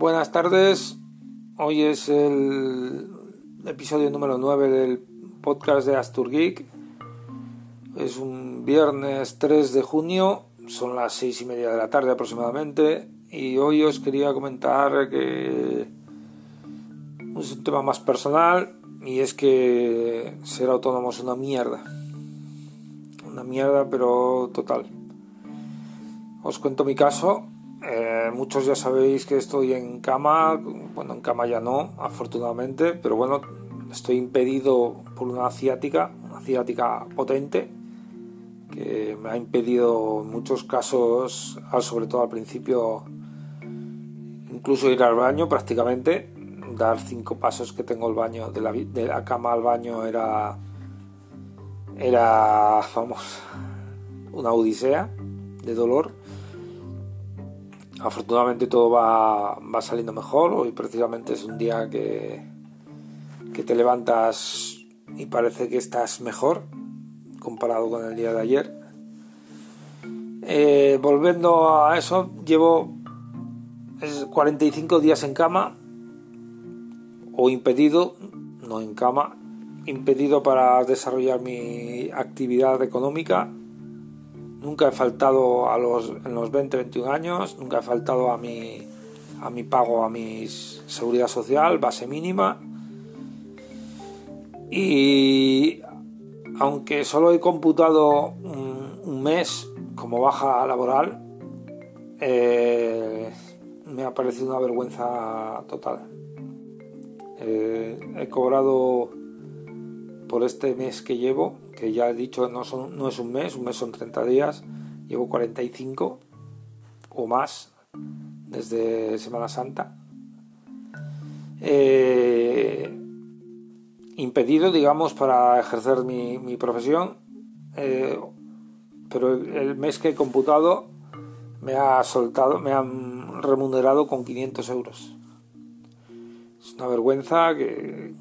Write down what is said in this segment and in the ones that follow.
Buenas tardes, hoy es el episodio número 9 del podcast de Asturgeek. Es un viernes 3 de junio, son las 6:30 de la tarde aproximadamente, y hoy os quería comentar que es un tema más personal, y es que ser autónomo es una mierda pero total. Os cuento mi caso. Muchos ya sabéis que estoy en cama, bueno, en cama ya no, afortunadamente, pero bueno, estoy impedido por una ciática potente, que me ha impedido en muchos casos, sobre todo al principio, incluso ir al baño prácticamente. Dar 5 pasos que tengo el baño, de la cama al baño era vamos, una odisea de dolor. Afortunadamente todo va saliendo mejor. Hoy precisamente es un día que te levantas y parece que estás mejor comparado con el día de ayer. Volviendo a eso, llevo 45 días en cama, o impedido, no en cama, impedido para desarrollar mi actividad económica. Nunca he faltado en los 20-21 años, nunca he faltado a mi pago, a mi seguridad social, base mínima. Y aunque solo he computado un mes como baja laboral, me ha parecido una vergüenza total. He cobrado por este mes que llevo, que ya he dicho no es un mes son 30 días, llevo 45 o más desde Semana Santa. Impedido, digamos, para ejercer mi profesión, pero el mes que he computado me han remunerado con 500 euros. Es una vergüenza. Que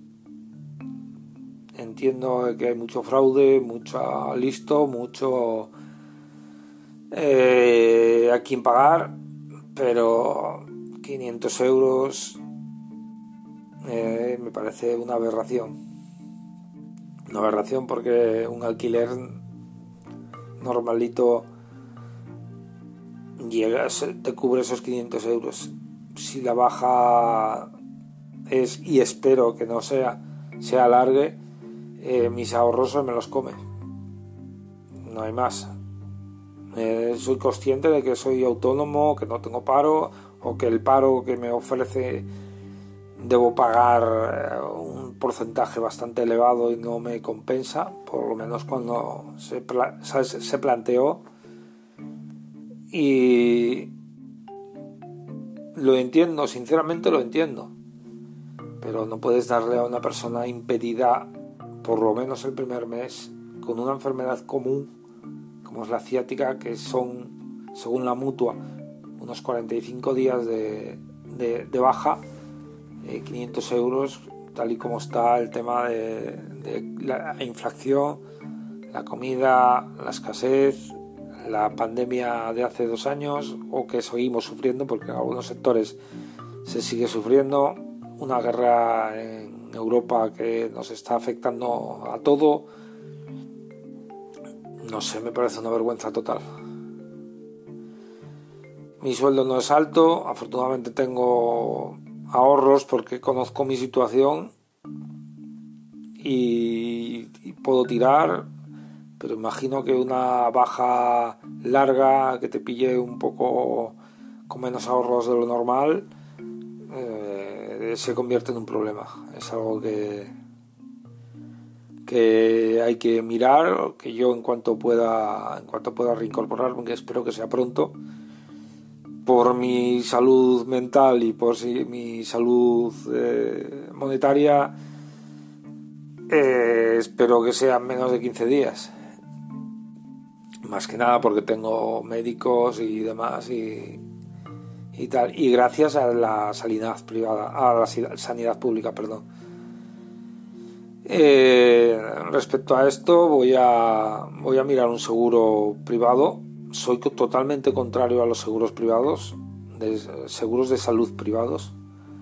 entiendo que hay mucho fraude, mucho listo, mucho a quien pagar, pero 500 euros me parece una aberración. Una aberración, porque un alquiler normalito te cubre esos 500 euros. Si la baja es, y espero que no se alargue, mis ahorros me los come. No hay más. Soy consciente de que soy autónomo, que no tengo paro, o que el paro que me ofrece debo pagar un porcentaje bastante elevado y no me compensa, por lo menos cuando se planteó. Y lo entiendo, sinceramente lo entiendo, pero no puedes darle a una persona impedida por lo menos el primer mes con una enfermedad común como es la ciática, que son, según la mutua, unos 45 días de baja, 500 euros, tal y como está el tema de la inflación, la comida, la escasez, la pandemia de hace 2 años, o que seguimos sufriendo, porque en algunos sectores se sigue sufriendo, una guerra en Europa que nos está afectando a todo. No sé, me parece una vergüenza total. Mi sueldo no es alto, afortunadamente tengo ahorros porque conozco mi situación y puedo tirar, pero imagino que una baja larga que te pille un poco con menos ahorros de lo normal se convierte en un problema. Es algo que hay que mirar, que yo en cuanto pueda reincorporarme, que espero que sea pronto, por mi salud mental y por mi salud monetaria, espero que sean menos de 15 días, más que nada porque tengo médicos y demás y tal, y gracias a la sanidad pública, perdón. Respecto a esto, voy a mirar un seguro privado. Soy totalmente contrario a los seguros privados. de seguros de salud privados.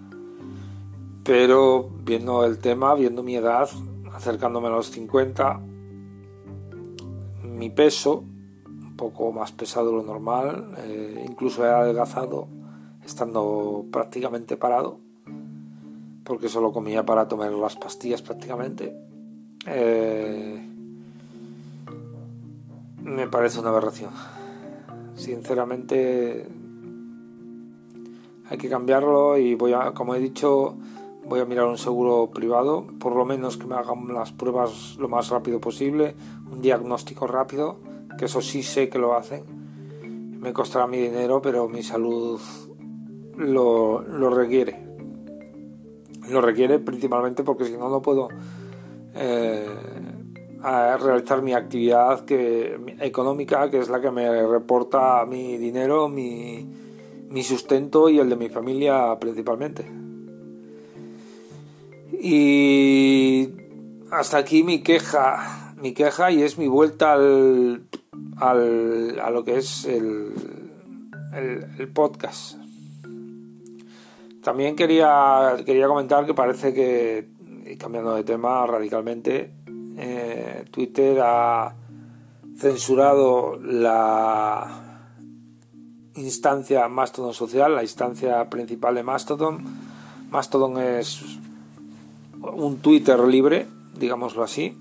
Pero viendo el tema, viendo mi edad, acercándome a los 50, mi peso, un poco más pesado de lo normal, incluso he adelgazado estando prácticamente parado, porque solo comía para tomar las pastillas prácticamente. Me parece una aberración. Sinceramente hay que cambiarlo y como he dicho, voy a mirar un seguro privado, por lo menos que me hagan las pruebas lo más rápido posible, un diagnóstico rápido, que eso sí sé que lo hacen. Me costará mi dinero, pero mi salud lo requiere. Lo requiere principalmente porque si no, no puedo realizar mi actividad económica, que es la que me reporta mi dinero, mi sustento y el de mi familia principalmente. Y hasta aquí mi queja y es mi vuelta a lo que es el podcast. También quería comentar que parece que, cambiando de tema radicalmente, Twitter ha censurado la instancia Mastodon social, la instancia principal de Mastodon. Mastodon es un Twitter libre, digámoslo así,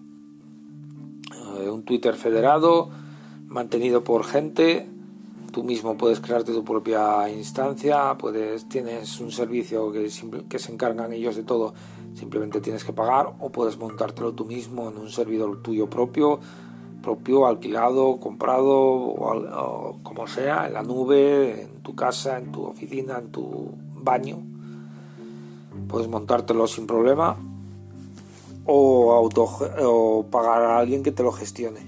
un Twitter federado, mantenido por gente. Tú mismo puedes crearte tu propia instancia, tienes un servicio que se encargan ellos de todo, simplemente tienes que pagar, o puedes montártelo tú mismo en un servidor tuyo propio, alquilado, comprado o como sea, en la nube, en tu casa, en tu oficina, en tu baño. Puedes montártelo sin problema o pagar a alguien que te lo gestione.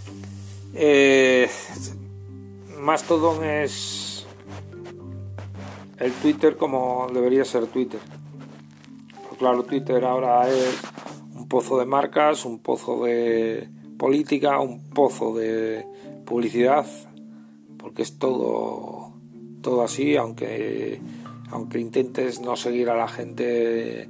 Mastodon es el Twitter como debería ser Twitter. Pues claro, Twitter ahora es un pozo de marcas, un pozo de política, un pozo de publicidad, porque es todo así, aunque intentes no seguir a la gente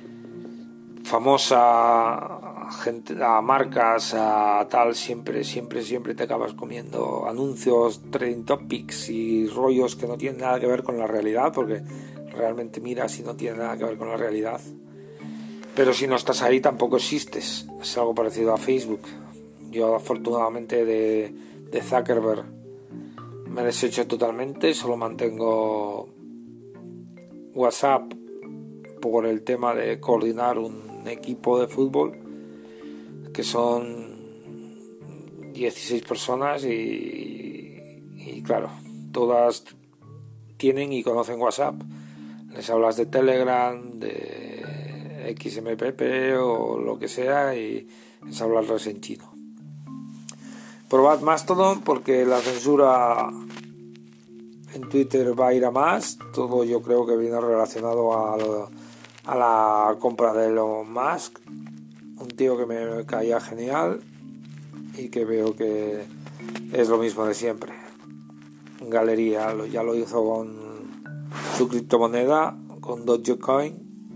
famosa, a marcas, a tal, siempre te acabas comiendo anuncios, trending topics y rollos que no tienen nada que ver con la realidad, porque realmente miras y no tiene nada que ver con la realidad. Pero si no estás ahí tampoco existes. Es algo parecido a Facebook. Yo afortunadamente de Zuckerberg me deshecho totalmente, solo mantengo WhatsApp por el tema de coordinar un equipo de fútbol que son 16 personas y claro, todas tienen y conocen WhatsApp. Les hablas de Telegram, de XMPP o lo que sea y es hablarles en chino. Probad Mastodon porque la censura en Twitter va a ir a más. Todo yo creo que viene relacionado a la compra de Elon Musk, un tío que me caía genial y que veo que es lo mismo de siempre. Galería ya lo hizo con su criptomoneda, con Dogecoin,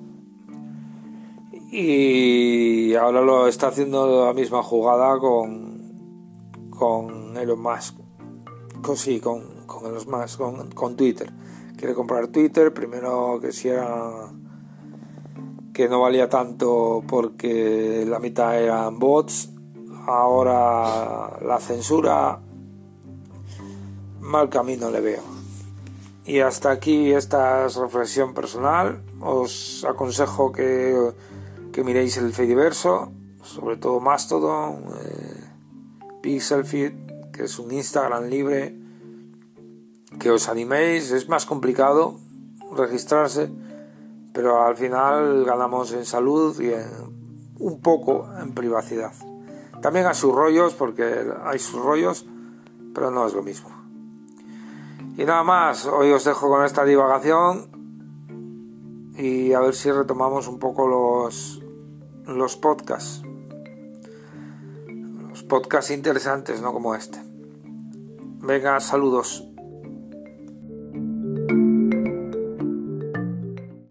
y ahora lo está haciendo la misma jugada con Elon Musk, con Elon Musk, con Twitter. Quiere comprar Twitter, primero que no valía tanto porque la mitad eran bots, ahora la censura, mal camino le veo. Y hasta aquí esta es reflexión personal. Os aconsejo que miréis el Fediverso, sobre todo Mastodon, Pixelfeed, que es un Instagram libre, que os animéis. Es más complicado registrarse, pero al final ganamos en salud y un poco en privacidad. También hay sus rollos, pero no es lo mismo. Y nada más, hoy os dejo con esta divagación y a ver si retomamos un poco los podcasts. Los podcasts interesantes, no como este. Venga, saludos.